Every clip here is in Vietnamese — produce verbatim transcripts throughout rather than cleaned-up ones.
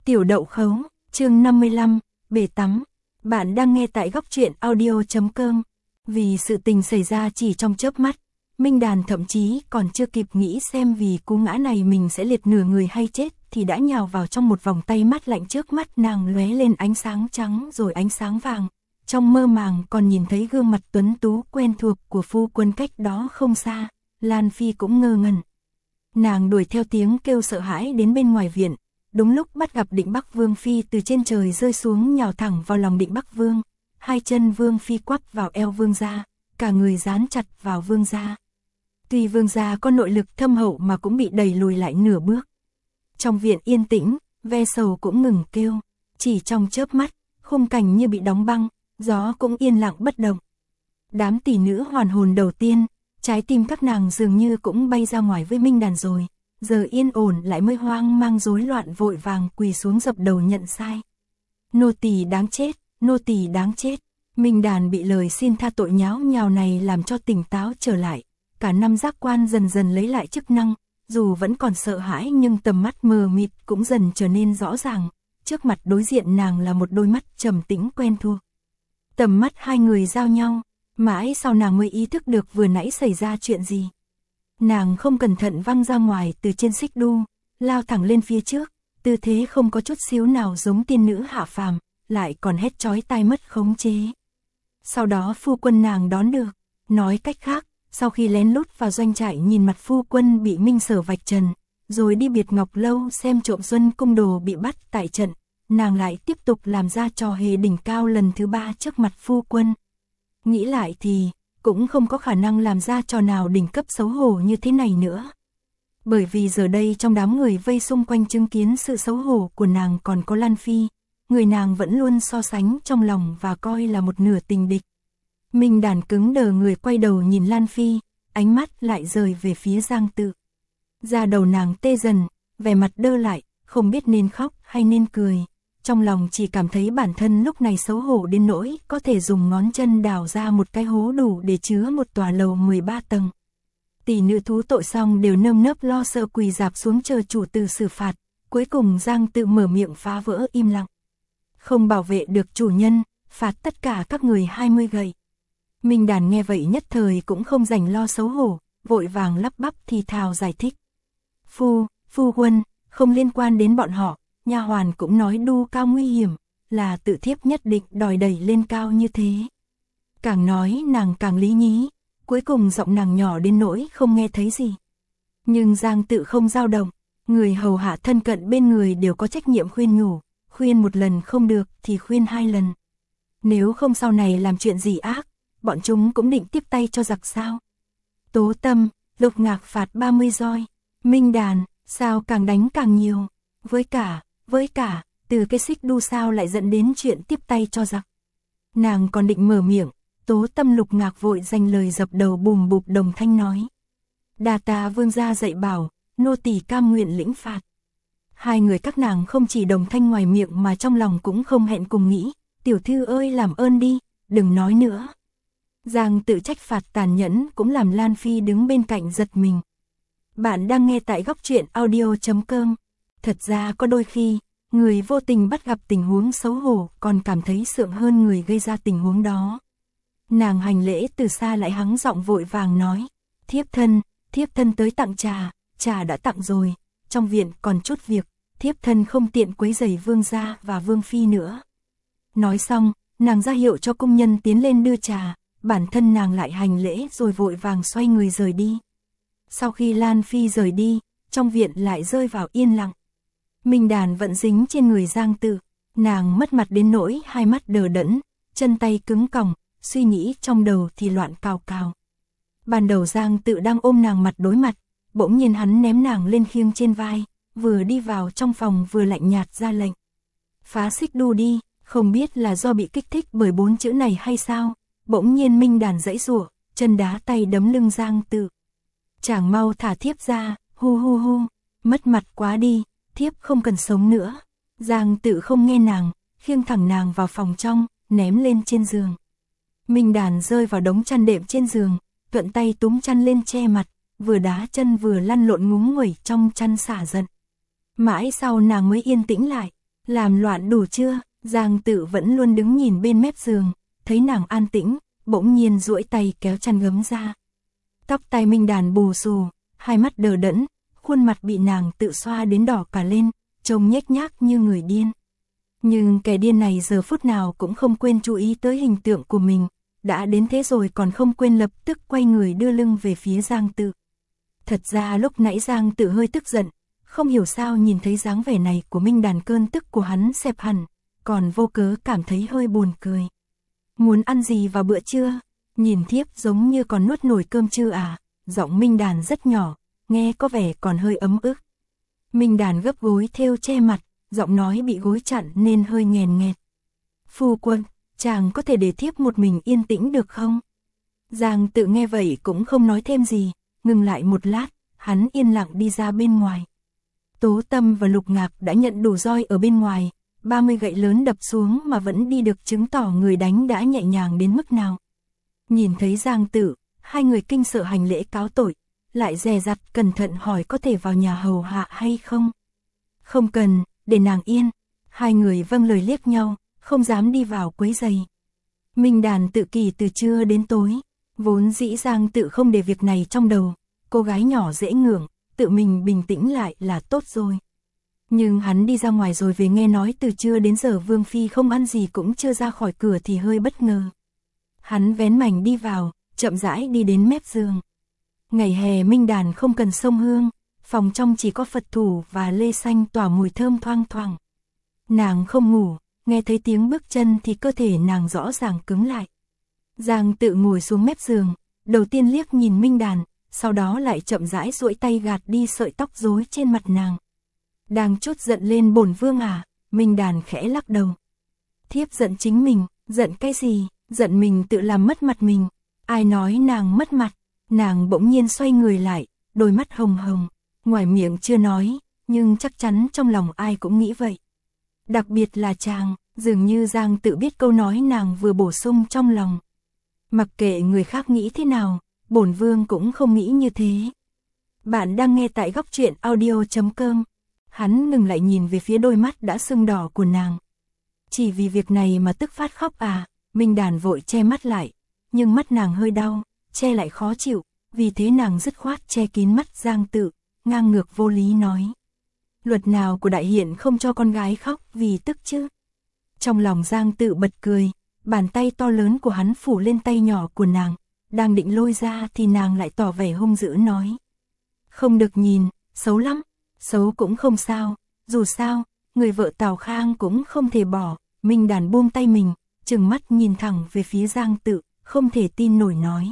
Tiểu đậu khấu, chương năm mươi lăm, bể tắm. Bạn đang nghe tại góc truyện audio.com. Vì sự tình xảy ra chỉ trong chớp mắt, Minh Đàn thậm chí còn chưa kịp nghĩ xem vì cú ngã này mình sẽ liệt nửa người hay chết thì đã nhào vào trong một vòng tay mát lạnh, trước mắt nàng lóe lên ánh sáng trắng rồi ánh sáng vàng. Trong mơ màng còn nhìn thấy gương mặt tuấn tú quen thuộc của phu quân cách đó không xa. Lan Phi cũng ngơ ngẩn. Nàng đuổi theo tiếng kêu sợ hãi đến bên ngoài viện. Đúng lúc bắt gặp Định Bắc Vương Phi từ trên trời rơi xuống nhào thẳng vào lòng Định Bắc Vương. Hai chân Vương Phi quắp vào eo Vương gia, cả người dán chặt vào Vương gia. Tuy Vương gia có nội lực thâm hậu mà cũng bị đẩy lùi lại nửa bước. Trong viện yên tĩnh, ve sầu cũng ngừng kêu. Chỉ trong chớp mắt, khung cảnh như bị đóng băng, gió cũng yên lặng bất động. Đám tỷ nữ hoàn hồn đầu tiên, trái tim các nàng dường như cũng bay ra ngoài với Minh Đàn rồi. Giờ yên ổn lại mới hoang mang rối loạn vội vàng quỳ xuống dập đầu nhận sai. Nô tỳ đáng chết, nô tỳ đáng chết. Minh Đàn bị lời xin tha tội nháo nhào này làm cho tỉnh táo trở lại. Cả năm giác quan dần dần lấy lại chức năng, dù vẫn còn sợ hãi nhưng tầm mắt mờ mịt cũng dần trở nên rõ ràng. Trước mặt đối diện nàng là một đôi mắt trầm tĩnh quen thuộc. Tầm mắt hai người giao nhau, mãi sau nàng mới ý thức được vừa nãy xảy ra chuyện gì. Nàng không cẩn thận văng ra ngoài từ trên xích đu, lao thẳng lên phía trước, tư thế không có chút xíu nào giống tiên nữ hạ phàm, lại còn hét chói tai mất khống chế. Sau đó phu quân nàng đón được, nói cách khác, sau khi lén lút vào doanh trại nhìn mặt phu quân bị Minh Sở vạch trần, rồi đi Biệt Ngọc Lâu xem trộm Xuân Cung đồ bị bắt tại trận, nàng lại tiếp tục làm ra trò hề đỉnh cao lần thứ ba trước mặt phu quân. Nghĩ lại thì cũng không có khả năng làm ra trò nào đỉnh cấp xấu hổ như thế này nữa. Bởi vì giờ đây trong đám người vây xung quanh chứng kiến sự xấu hổ của nàng còn có Lan Phi, người nàng vẫn luôn so sánh trong lòng và coi là một nửa tình địch. Minh Đàn cứng đờ người quay đầu nhìn Lan Phi, ánh mắt lại rời về phía Giang Tự. Da đầu nàng tê dần, vẻ mặt đơ lại, không biết nên khóc hay nên cười. Trong lòng chỉ cảm thấy bản thân lúc này xấu hổ đến nỗi có thể dùng ngón chân đào ra một cái hố đủ để chứa một tòa lầu mười ba tầng. Tỷ nữ thú tội xong đều nơm nớp lo sợ quỳ dạp xuống chờ chủ tử xử phạt. Cuối cùng Giang Tự mở miệng phá vỡ im lặng. Không bảo vệ được chủ nhân, phạt tất cả các người hai mươi gậy. Minh Đàn nghe vậy nhất thời cũng không rảnh lo xấu hổ, vội vàng lắp bắp thì thào giải thích. Phu, phu quân, không liên quan đến bọn họ. Nha hoàn cũng nói đu cao nguy hiểm, là tự thiếp nhất định đòi đẩy lên cao như thế. Càng nói nàng càng lý nhí, cuối cùng giọng nàng nhỏ đến nỗi không nghe thấy gì. Nhưng Giang Tự không dao động, người hầu hạ thân cận bên người đều có trách nhiệm khuyên nhủ, khuyên một lần không được thì khuyên hai lần. Nếu không sau này làm chuyện gì ác, bọn chúng cũng định tiếp tay cho giặc sao. Tố Tâm, Lục Ngạc phạt ba mươi roi, Minh Đàn, sao càng đánh càng nhiều, với cả... Với cả, từ cái xích đu sao lại dẫn đến chuyện tiếp tay cho giặc. Nàng còn định mở miệng, Tố Tâm Lục Ngạc vội dành lời dập đầu bùm bụp đồng thanh nói. Đà tạ vương gia dạy bảo, nô tỳ cam nguyện lĩnh phạt. Hai người các nàng không chỉ đồng thanh ngoài miệng mà trong lòng cũng không hẹn cùng nghĩ, tiểu thư ơi làm ơn đi, đừng nói nữa. Giang Tự trách phạt tàn nhẫn cũng làm Lan Phi đứng bên cạnh giật mình. Bạn đang nghe tại góc truyện audio.com. Thật ra có đôi khi, người vô tình bắt gặp tình huống xấu hổ còn cảm thấy sượng hơn người gây ra tình huống đó. Nàng hành lễ từ xa lại hắng giọng vội vàng nói, thiếp thân, thiếp thân tới tặng trà, trà đã tặng rồi, trong viện còn chút việc, thiếp thân không tiện quấy rầy vương gia và vương phi nữa. Nói xong, nàng ra hiệu cho công nhân tiến lên đưa trà, bản thân nàng lại hành lễ rồi vội vàng xoay người rời đi. Sau khi Lan Phi rời đi, trong viện lại rơi vào yên lặng. Minh Đàn vẫn dính trên người Giang Tự, nàng mất mặt đến nỗi hai mắt đờ đẫn, chân tay cứng còng, suy nghĩ trong đầu thì loạn cào cào. Ban đầu Giang Tự đang ôm nàng mặt đối mặt, bỗng nhiên hắn ném nàng lên khiêng trên vai, vừa đi vào trong phòng vừa lạnh nhạt ra lệnh. Phá xích đu đi, không biết là do bị kích thích bởi bốn chữ này hay sao, bỗng nhiên Minh Đàn giãy giụa, chân đá tay đấm lưng Giang Tự. Chàng mau thả thiếp ra, hu hu hu, mất mặt quá đi. Thiếp không cần sống nữa. Giang Tự không nghe nàng, khiêng thẳng nàng vào phòng trong, ném lên trên giường. Minh Đàn rơi vào đống chăn đệm trên giường, thuận tay túm chăn lên che mặt, vừa đá chân vừa lăn lộn ngúng nguẩy trong chăn xả giận. Mãi sau nàng mới yên tĩnh lại, Làm loạn đủ chưa? Giang Tự vẫn luôn đứng nhìn bên mép giường, thấy nàng an tĩnh, bỗng nhiên duỗi tay kéo chăn gấm ra. Tóc tai Minh Đàn bù xù, hai mắt đờ đẫn, khuôn mặt bị nàng tự xoa đến đỏ cả lên, trông nhếch nhác như người điên. Nhưng kẻ điên này giờ phút nào cũng không quên chú ý tới hình tượng của mình, đã đến thế rồi còn không quên lập tức quay người đưa lưng về phía Giang Tự. Thật ra lúc nãy Giang Tự hơi tức giận, không hiểu sao nhìn thấy dáng vẻ này của Minh Đàn cơn tức của hắn xẹp hẳn, còn vô cớ cảm thấy hơi buồn cười. Muốn ăn gì vào bữa trưa? Nhìn thiếp giống như còn nuốt nổi cơm chưa à? Giọng Minh Đàn rất nhỏ, nghe có vẻ còn hơi ấm ức. Minh Đàn gấp gối thêu che mặt, giọng nói bị gối chặn nên hơi nghèn nghẹt. Phu quân, chàng có thể để thiếp một mình yên tĩnh được không? Giang Tự nghe vậy cũng không nói thêm gì, ngừng lại một lát, hắn yên lặng đi ra bên ngoài. Tố Tâm và Lục Ngạc đã nhận đủ roi ở bên ngoài, ba mươi gậy lớn đập xuống mà vẫn đi được, chứng tỏ người đánh đã nhẹ nhàng đến mức nào. Nhìn thấy Giang Tự, hai người kinh sợ hành lễ cáo tội, lại dè dặt cẩn thận hỏi có thể vào nhà hầu hạ hay không. Không cần, để nàng yên. Hai người vâng lời liếc nhau, không dám đi vào quấy rầy. Minh Đàn tự kỳ từ trưa đến tối, vốn dĩ Giang Tự không để việc này trong đầu, cô gái nhỏ dễ ngưỡng, tự mình bình tĩnh lại là tốt rồi. Nhưng hắn đi ra ngoài rồi về nghe nói từ trưa đến giờ Vương Phi không ăn gì cũng chưa ra khỏi cửa thì hơi bất ngờ. Hắn vén mảnh đi vào, chậm rãi đi đến mép giường. Ngày hè Minh Đàn không cần xông hương, phòng trong chỉ có Phật thủ và lê xanh tỏa mùi thơm thoang thoảng. Nàng không ngủ, nghe thấy tiếng bước chân thì cơ thể nàng rõ ràng cứng lại. Giang Tự ngồi xuống mép giường, đầu tiên liếc nhìn Minh Đàn, sau đó lại chậm rãi duỗi tay gạt đi sợi tóc rối trên mặt nàng. Đang chút giận lên bổn vương à? Minh Đàn khẽ lắc đầu. Thiếp giận chính mình. Giận cái gì? Giận mình tự làm mất mặt mình. Ai nói nàng mất mặt? Nàng bỗng nhiên xoay người lại, đôi mắt hồng hồng, ngoài miệng chưa nói, nhưng chắc chắn trong lòng ai cũng nghĩ vậy. Đặc biệt là chàng, dường như Giang Tự biết câu nói nàng vừa bổ sung trong lòng. Mặc kệ người khác nghĩ thế nào, bổn vương cũng không nghĩ như thế. Bạn đang nghe tại góc truyện audio chấm com. Hắn ngừng lại nhìn về phía đôi mắt đã sưng đỏ của nàng. Chỉ vì việc này mà tức phát khóc à? Minh Đàn vội che mắt lại, nhưng mắt nàng hơi đau, che lại khó chịu, vì thế nàng dứt khoát che kín mắt Giang Tự, ngang ngược vô lý nói. Luật nào của đại hiện không cho con gái khóc vì tức chứ? Trong lòng Giang Tự bật cười, bàn tay to lớn của hắn phủ lên tay nhỏ của nàng, đang định lôi ra thì nàng lại tỏ vẻ hung dữ nói. Không được nhìn, xấu lắm. Xấu cũng không sao, dù sao, người vợ Tào Khang cũng không thể bỏ. Minh Đàn buông tay mình, trừng mắt nhìn thẳng về phía Giang Tự, không thể tin nổi nói.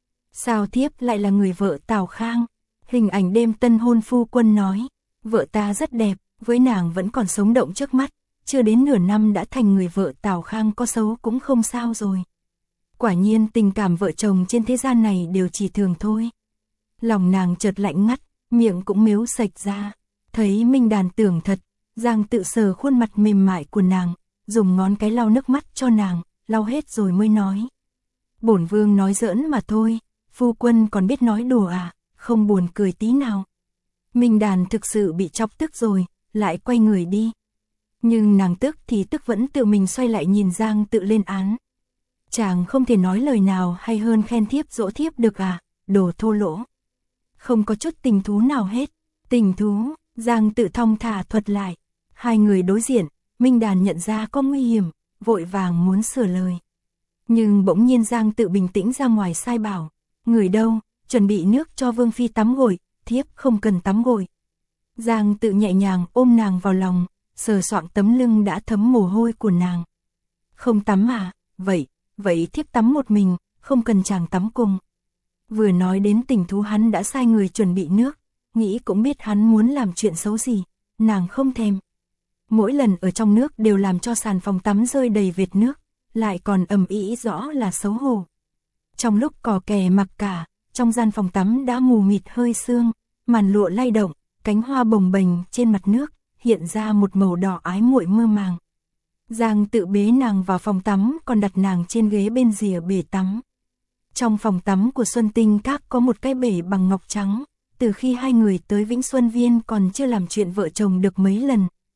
Sao thiếp lại là người vợ Tào Khang? Hình ảnh đêm tân hôn phu quân nói, vợ ta rất đẹp, với nàng vẫn còn sống động trước mắt, chưa đến nửa năm đã thành người vợ Tào Khang, có xấu cũng không sao rồi. Quả nhiên tình cảm vợ chồng trên thế gian này đều chỉ thường thôi. Lòng nàng chợt lạnh ngắt, miệng cũng mếu sạch ra. Thấy Minh Đàn tưởng thật, Giang Tự sờ khuôn mặt mềm mại của nàng, dùng ngón cái lau nước mắt cho nàng, lau hết rồi mới nói. Bổn vương nói giỡn mà thôi, phu quân còn biết nói đùa à, không buồn cười tí nào. Minh Đàn thực sự bị chọc tức rồi, lại quay người đi. Nhưng nàng tức thì tức vẫn tự mình xoay lại nhìn Giang Tự lên án. Chàng không thể nói lời nào hay hơn khen thiếp dỗ thiếp được à, đồ thô lỗ. Không có chút tình thú nào hết. Tình thú, Giang Tự thong thả thuật lại. Hai người đối diện, Minh Đàn nhận ra có nguy hiểm, vội vàng muốn sửa lời. Nhưng bỗng nhiên Giang Tự bình tĩnh ra ngoài sai bảo. Người đâu, chuẩn bị nước cho Vương Phi tắm gội, thiếp không cần tắm gội. Giang Tự nhẹ nhàng ôm nàng vào lòng, sờ soạng tấm lưng đã thấm mồ hôi của nàng. Không tắm à, vậy, vậy thiếp tắm một mình, không cần chàng tắm cùng. Vừa nói đến tình thú hắn đã sai người chuẩn bị nước, nghĩ cũng biết hắn muốn làm chuyện xấu gì, nàng không thèm. Mỗi lần ở trong nước đều làm cho sàn phòng tắm rơi đầy vệt nước, lại còn ầm ĩ rõ là xấu hổ. Trong lúc cò kè mặc cả, trong gian phòng tắm đã mù mịt hơi sương, màn lụa lay động, cánh hoa bồng bềnh trên mặt nước, hiện ra một màu đỏ ái muội mơ màng. Giang Tự bế nàng vào phòng tắm, còn đặt nàng trên ghế bên rìa bể tắm. Trong phòng tắm của Xuân Tinh Các có một cái bể bằng ngọc trắng, từ khi hai người tới Vĩnh Xuân Viên còn chưa làm chuyện vợ chồng được mấy lần,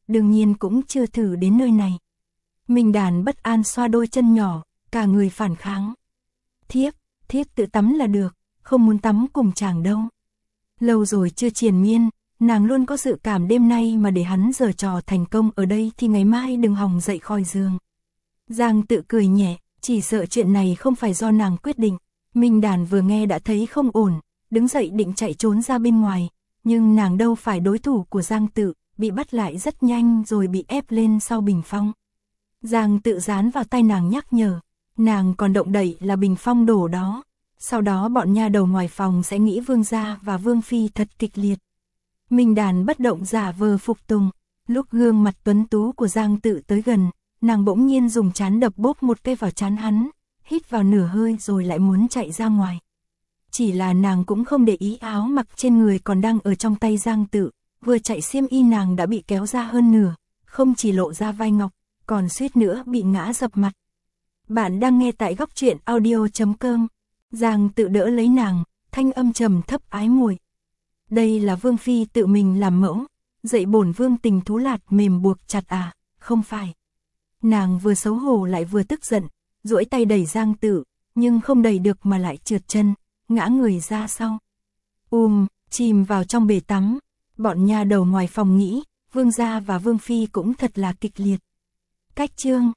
đương nhiên cũng chưa thử đến nơi này. Minh Đàn bất an xoa đôi chân nhỏ, cả người phản kháng. Thiếp, thiếp tự tắm là được, không muốn tắm cùng chàng đâu. Lâu rồi chưa triền miên, nàng luôn có dự cảm đêm nay mà để hắn giở trò thành công ở đây thì ngày mai đừng hòng dậy khỏi giường. Giang Tự cười nhẹ, chỉ sợ chuyện này không phải do nàng quyết định. Minh Đàn vừa nghe đã thấy không ổn, đứng dậy định chạy trốn ra bên ngoài, nhưng nàng đâu phải đối thủ của Giang Tự, bị bắt lại rất nhanh rồi bị ép lên sau bình phong. Giang Tự dán vào tay nàng nhắc nhở, nàng còn động đậy là bình phong đổ đó, sau đó bọn nha đầu ngoài phòng sẽ nghĩ Vương gia và Vương phi thật kịch liệt. Minh Đàn bất động giả vờ phục tùng, lúc gương mặt tuấn tú của Giang Tự tới gần, nàng bỗng nhiên dùng trán đập bốp một cái vào trán hắn, hít vào nửa hơi rồi lại muốn chạy ra ngoài. Chỉ là nàng cũng không để ý áo mặc trên người còn đang ở trong tay Giang Tự, vừa chạy xiêm y nàng đã bị kéo ra hơn nửa, không chỉ lộ ra vai ngọc, còn suýt nữa bị ngã dập mặt. Bạn đang nghe tại góc truyện audio chấm com. Giang Tự đỡ lấy nàng, thanh âm trầm thấp ái muội. Đây là Vương phi tự mình làm mẫu, dạy bổn vương tình thú lạt mềm buộc chặt à, không phải. Nàng vừa xấu hổ lại vừa tức giận, duỗi tay đẩy Giang Tự, nhưng không đẩy được mà lại trượt chân, ngã người ra sau. Um, chìm vào trong bể tắm, bọn nha đầu ngoài phòng nghĩ, Vương gia và Vương phi cũng thật là kịch liệt. Cách chương